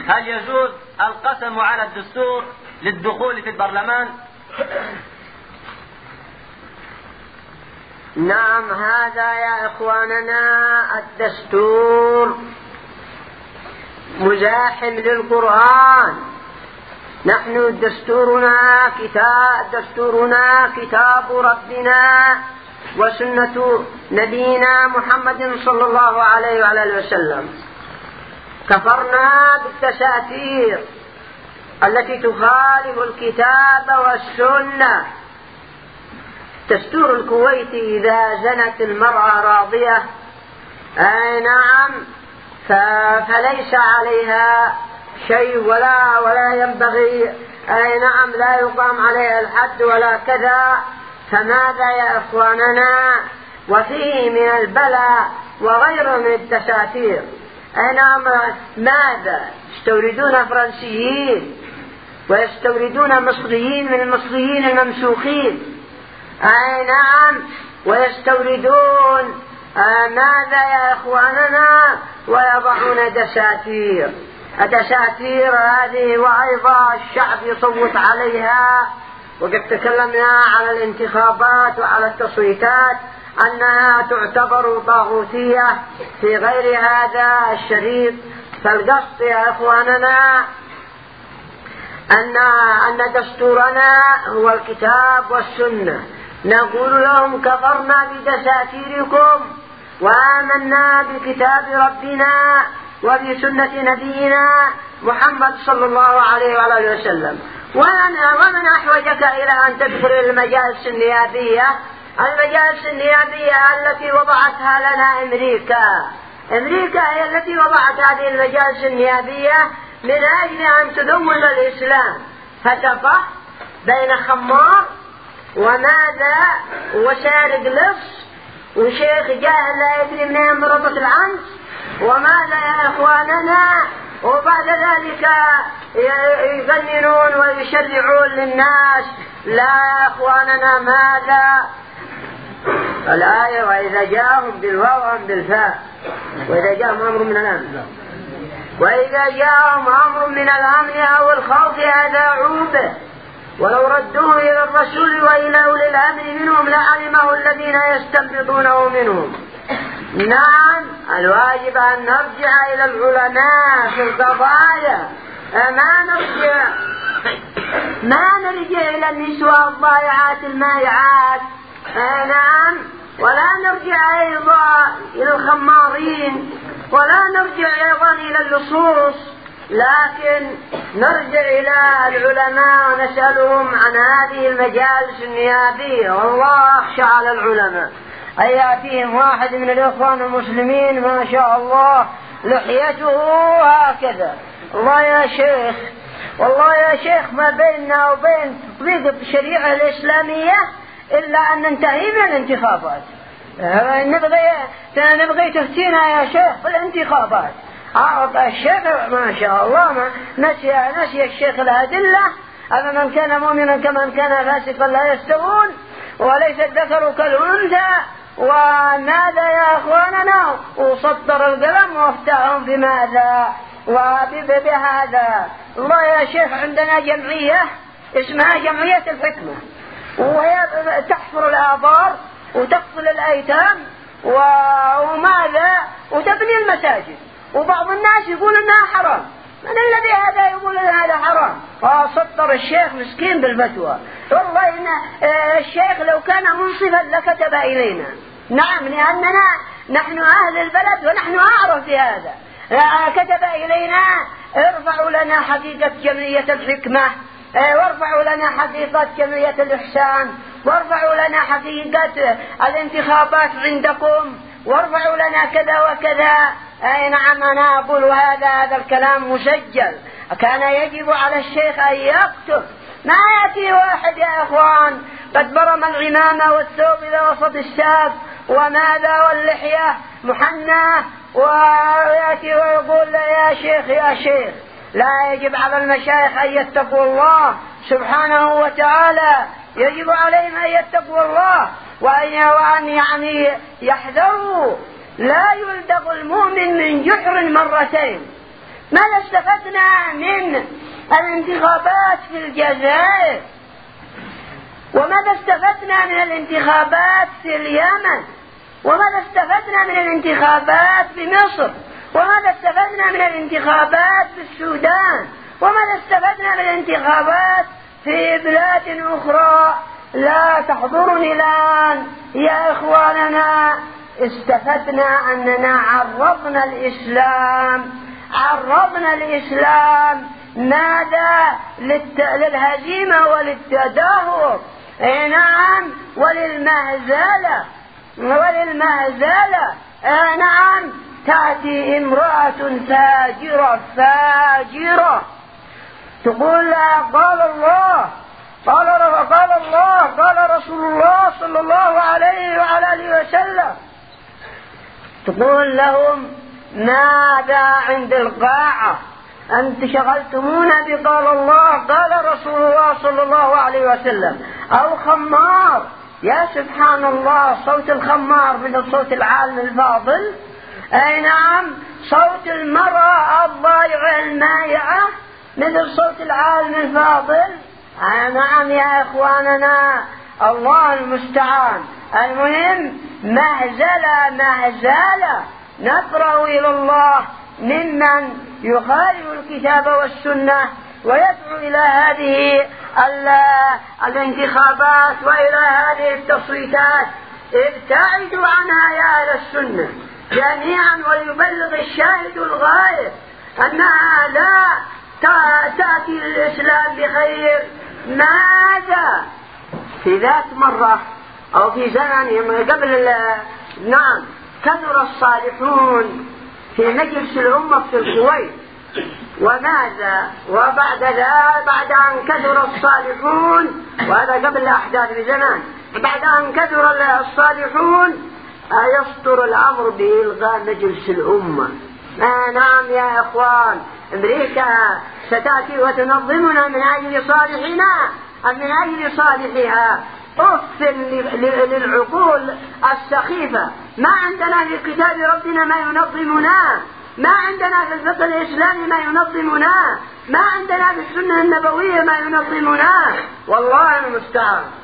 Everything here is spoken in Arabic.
هل يجوز القسم على الدستور للدخول في البرلمان؟ نعم، هذا يا إخواننا الدستور مزاحم للقرآن. نحن دستورنا كتاب ربنا وسنة نبينا محمد صلى الله عليه وعلى وسلم. كفرنا بالدساتير التي تخالف الكتاب والسنة. دستور الكويت إذا زنت المرأة راضية نعم فليس عليها شيء ولا ينبغي نعم لا يقام عليها الحد ولا كذا. فماذا يا إخواننا؟ وفيه من البلاء وغيره من الدساتير. نعم، ماذا يستوردون فرنسيين ويستوردون مصريين من المصريين الممسوخين نعم ويستوردون ماذا يا إخواننا؟ ويضعون دساتير. الدساتير هذه وأيضا الشعب يصوت عليها. وقد تكلمنا على الانتخابات وعلى التصويتات أنها تعتبر طاغوتية في غير هذا الشريط. فالقصد يا إخواننا أن دستورنا هو الكتاب والسنة. نقول لهم كفرنا بدساتيركم وآمنا بكتاب ربنا وبسنة نبينا محمد صلى الله عليه وآله وسلم. ومن أحوجك إلى أن تدخل المجالس النيابية؟ المجالس النيابية التي وضعتها لنا أمريكا هي التي وضعت هذه المجالس النيابية من أجل أن تدون الإسلام. فتفة بين خمار وماذا وسارق لص وشيخ جاهل لا يدري منين مربط العنز وماذا يا إخواننا. وبعد ذلك يغننون ويشرعون للناس. لا يا إخواننا، ماذا الآية؟ وإذا جاءهم بالواو أم بالفاء؟ وإذا جاءهم أمر من الأمن أو الخوف أذاعوا به ولو ردوه إلى الرسول وإلى أولي الأمر منهم لعلمه الذين يستنبطونه منهم. نعم، الواجب أن نرجع إلى العلماء في القضايا. ما نرجع إلى النسوة الضائعات المائعات نعم، ولا نرجع أيضا إلى الخمارين ولا نرجع أيضا إلى اللصوص، لكن نرجع إلى العلماء ونسألهم عن هذه المجالس النيابية. والله أخشى على العلماء أن يأتيهم واحد من الإخوان المسلمين ما شاء الله لحيته هكذا. والله يا شيخ ما بيننا وبين تطبيق الشريعة الإسلامية إلا أن ننتهي من الانتخابات. نبغي تفتينا يا شيخ بالانتخابات. الشيخ ما شاء الله ما نسي الشيخ الأدلة. أما من كان مؤمنا كمن كان فاسقا لا يستوون وليس الذكر كالأنثى. وماذا يا أخواننا؟ وسطر القلم وافتحهم بماذا وبهذا. الله يا شيخ عندنا جمعية اسمها جمعية الحكمة، وهي تحفر الآبار وتقتل الأيتام وماذا وتبني المساجد. وبعض الناس يقول إنها حرام. من الذي هذا يقول إن هذا حرام؟ فسطر الشيخ مسكين بالفتوى. والله إن الشيخ لو كان منصفا لكتب إلينا. نعم، لأننا نحن أهل البلد ونحن أعرف بهذا. كتب إلينا ارفعوا لنا حقيقة جمعية الحكمة، وارفعوا لنا حقيقة جمعية الإحسان، وارفعوا لنا حقيقة الانتخابات عندكم، وارفعوا لنا كذا وكذا. نعم، أنا أقول هذا الكلام مسجل. كان يجب على الشيخ أن يكتب. ما يأتي واحد يا إخوان قد برم العمامة والثوب إلى وسط الساق وماذا واللحية محنى ويأتي ويقول يا شيخ. لا، يجب على المشايخ أن يتقوا الله سبحانه وتعالى. يجب عليهم أن يتقوا الله وأن يعني يحذروا. لا يلدغ المؤمن من جحر مرتين. ماذا استفدنا من الانتخابات في الجزائر؟ وماذا استفدنا من الانتخابات في اليمن؟ وماذا استفدنا من الانتخابات في مصر؟ وماذا استفدنا من الانتخابات في السودان؟ وماذا استفدنا من الانتخابات في بلاد أخرى لا تحضرني الآن يا إخواننا؟ استفدنا أننا عرضنا الإسلام ماذا؟ للهزيمة وللتدهور، نعم، وللمهزلة. نعم، تأتي امرأة فاجرة تقول لها قال الله قال رسول الله صلى الله عليه وعلى آله وسلم. تقول لهم ماذا عند القاعة؟ أنت شغلتمونا بقال الله قال رسول الله صلى الله عليه وسلم. أو خمار، يا سبحان الله، صوت الخمار من الصوت العالم الفاضل. أي نعم، صوت المرأة الضائعة المائعة مثل صوت العالم الفاضل. نعم يا إخواننا، الله المستعان. المهم مهزلة نفرغ إلى الله ممن يخالف الكتاب والسنة ويدعو إلى هذه الانتخابات وإلى هذه التصويتات. ابتعدوا عنها يا أهل السنة جميعا، وليبلغ الشاهد الغائب أنها لا تأتي الإسلام بخير. ماذا؟ في ذات مرة أو في زمن قبل، نعم، كثر الصالحون في مجلس الأمة في الكويت. وماذا؟ وبعد ذلك، بعد أن كثر الصالحون، وهذا قبل الأحداث بزمان، بعد أن كثر الصالحون يصدر الأمر بإلغاء مجلس الأمة. نعم يا إخوان، أمريكا ستأتي وتنظمنا من أجل صالحنا أم من أجل صالحها؟ أفل للعقول السخيفة. ما عندنا في كتاب ربنا ما ينظمنا، ما عندنا في الفقه الإسلامي ما ينظمنا، ما عندنا في السنة النبوية ما ينظمنا. والله المستعان.